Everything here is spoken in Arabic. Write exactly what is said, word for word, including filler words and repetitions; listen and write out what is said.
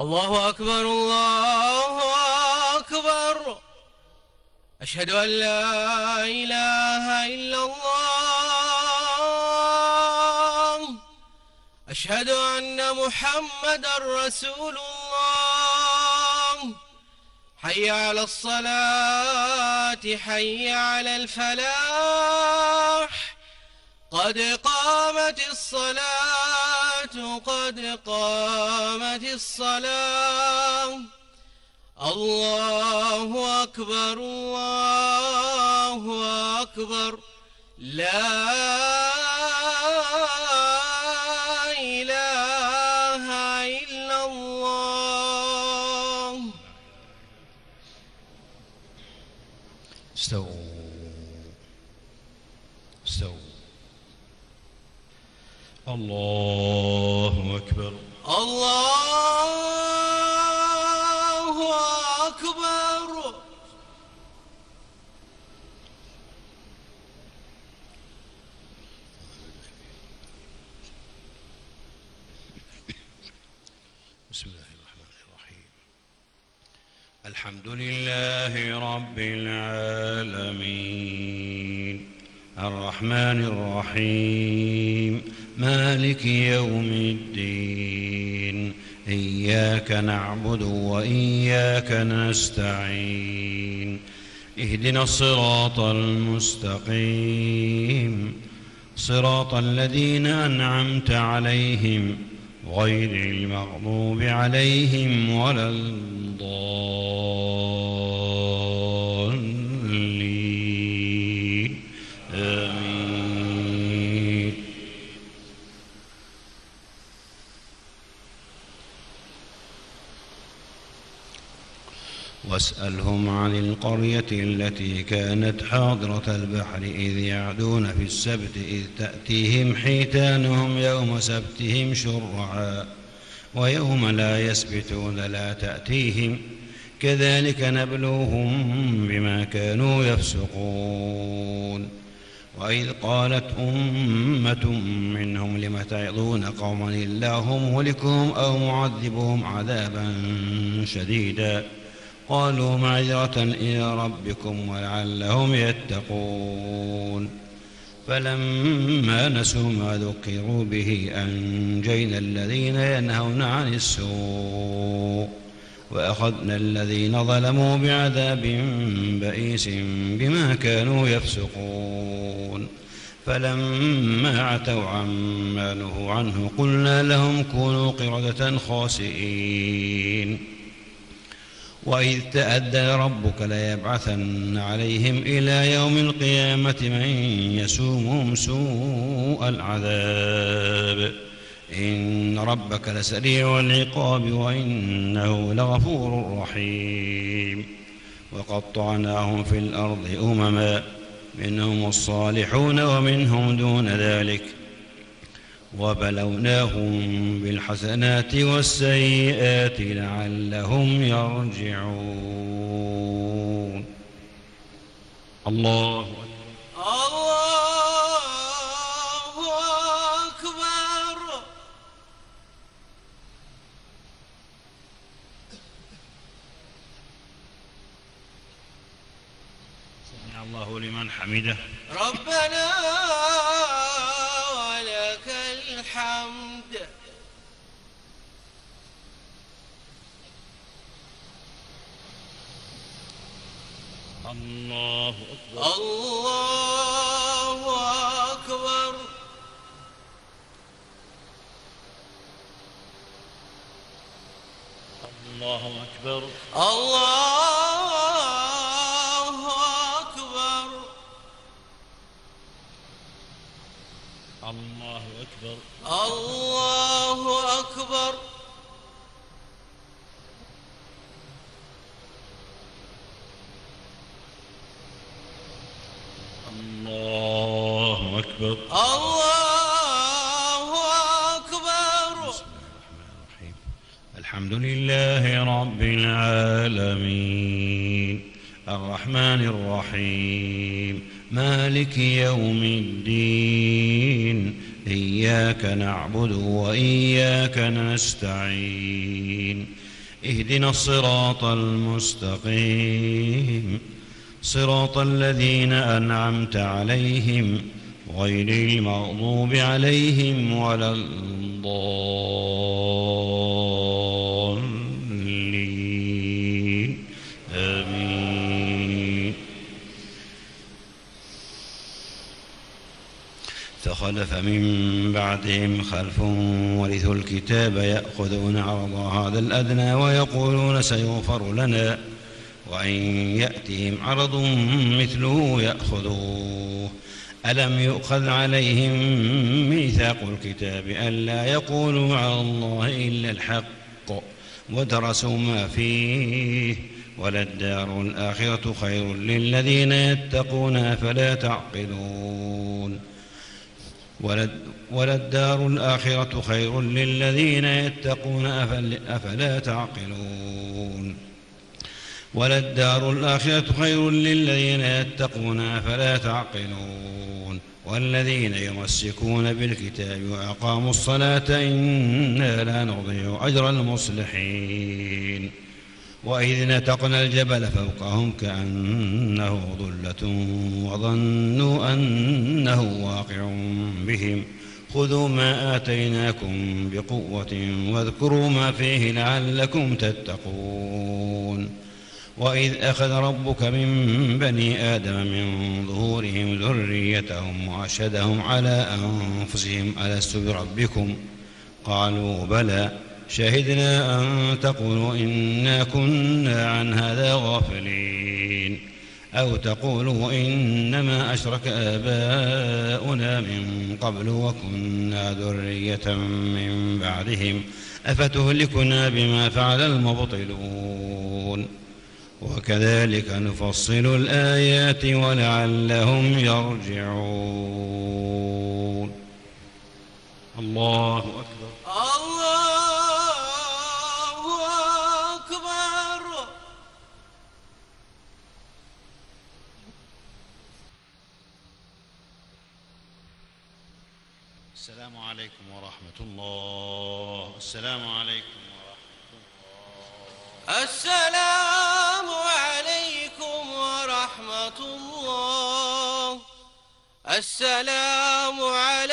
الله أكبر الله أكبر. أشهد أن لا إله إلا الله. أشهد أن محمدًا رسول الله. حي على الصلاة حي على الفلاح. قد قامت الصلاة قد قامت الصلاة. الله أكبر الله أكبر. لا إله إلا الله. استووا استووا. الله أكبر الله أكبر. بسم الله الرحمن الرحيم. الحمد لله رب العالمين الرحمن الرحيم مالك يوم الدين. إياك نعبد وإياك نستعين. اهدنا الصراط المستقيم صراط الذين أنعمت عليهم غير المغضوب عليهم ولا الضالين. آمين. واسألهم عن القرية التي كانت حاضرة البحر إذ يعدون في السبت إذ تأتيهم حيتانهم يوم سبتهم شرعا ويوم لا يسبتون لا تأتيهم كذلك نبلوهم بما كانوا يفسقون. وإذ قالت أمة منهم لم تعظون قوما الله مهلكهم أو معذبهم عذابا شديدا قالوا معذرة إلى ربكم ولعلهم يتقون. فلما نسوا ما ذكروا به أنجينا الذين ينهون عن السوء وأخذنا الذين ظلموا بعذاب بئيس بما كانوا يفسقون. فلما عتوا عما نهوا عنه قلنا لهم كونوا قردة خاسئين. وإذ تأذن ربك ليبعثن عليهم إلى يوم القيامة من يسومهم سوء العذاب إن ربك لسريع العقاب وإنه لغفور رحيم. وقطعناهم في الأرض أمما منهم الصالحون ومنهم دون ذلك وبلوناهم بالحسنات والسيئات لعلهم يرجعون. الله الله أكبر. سمع الله لمن حمده. ربنا ولك الحمد. الله أكبر الله أكبر. الله أكبر الله أكبر. الله أكبر الله أكبر. الله أكبر. الله أكبر. بسم الله الرحمن الرحيم. الحمد لله رب العالمين الرحمن الرحيم مالك يوم الدين. إياك نعبد وإياك نستعين. اهدنا الصراط المستقيم صراط الذين أنعمت عليهم غير المغضوب عليهم ولا الضالين آمين. فخلف من بعدهم خلف ورثوا الكتاب يأخذون عرض هذا الأدنى ويقولون سيغفر لنا وإن يأتهم عرض مثله يأخذوه. ألم يؤخذ عليهم ميثاق الكتاب ألا يقولوا على الله إلا الحق ودرسوا ما فيه وللدار الآخرة خير للذين يتقون أفلا تعقلون. وللدار الآخرة خير للذين يتقون أفلا تعقلون. وللدار الآخرة خير للذين يتقون أفلا تعقلون. والذين يمسكون بالكتاب وأقاموا الصلاة إنا لا نضيع أجر المصلحين. وإذ نتقنا الجبل فوقهم كأنه ظلة وظنوا أنه واقع بهم خذوا ما آتيناكم بقوة واذكروا ما فيه لعلكم تتقون. وإذ أخذ ربك من بني آدم من ظهورهم ذريتهم وأشهدهم على أنفسهم ألست بربكم قالوا بلى شهدنا أن تقولوا إنا كنا عن هذا غافلين أو تقولوا إنما أشرك آباؤنا من قبل وكنا ذرية من بعدهم أفتهلكنا بما فعل المبطلون. وكذلك نفصل الآيات ولعلهم يرجعون. الله أكبر. الله أكبر. السلام عليكم ورحمة الله. السلام عليكم ورحمة الله. السلام عليكم ورحمة الله. السلام عليكم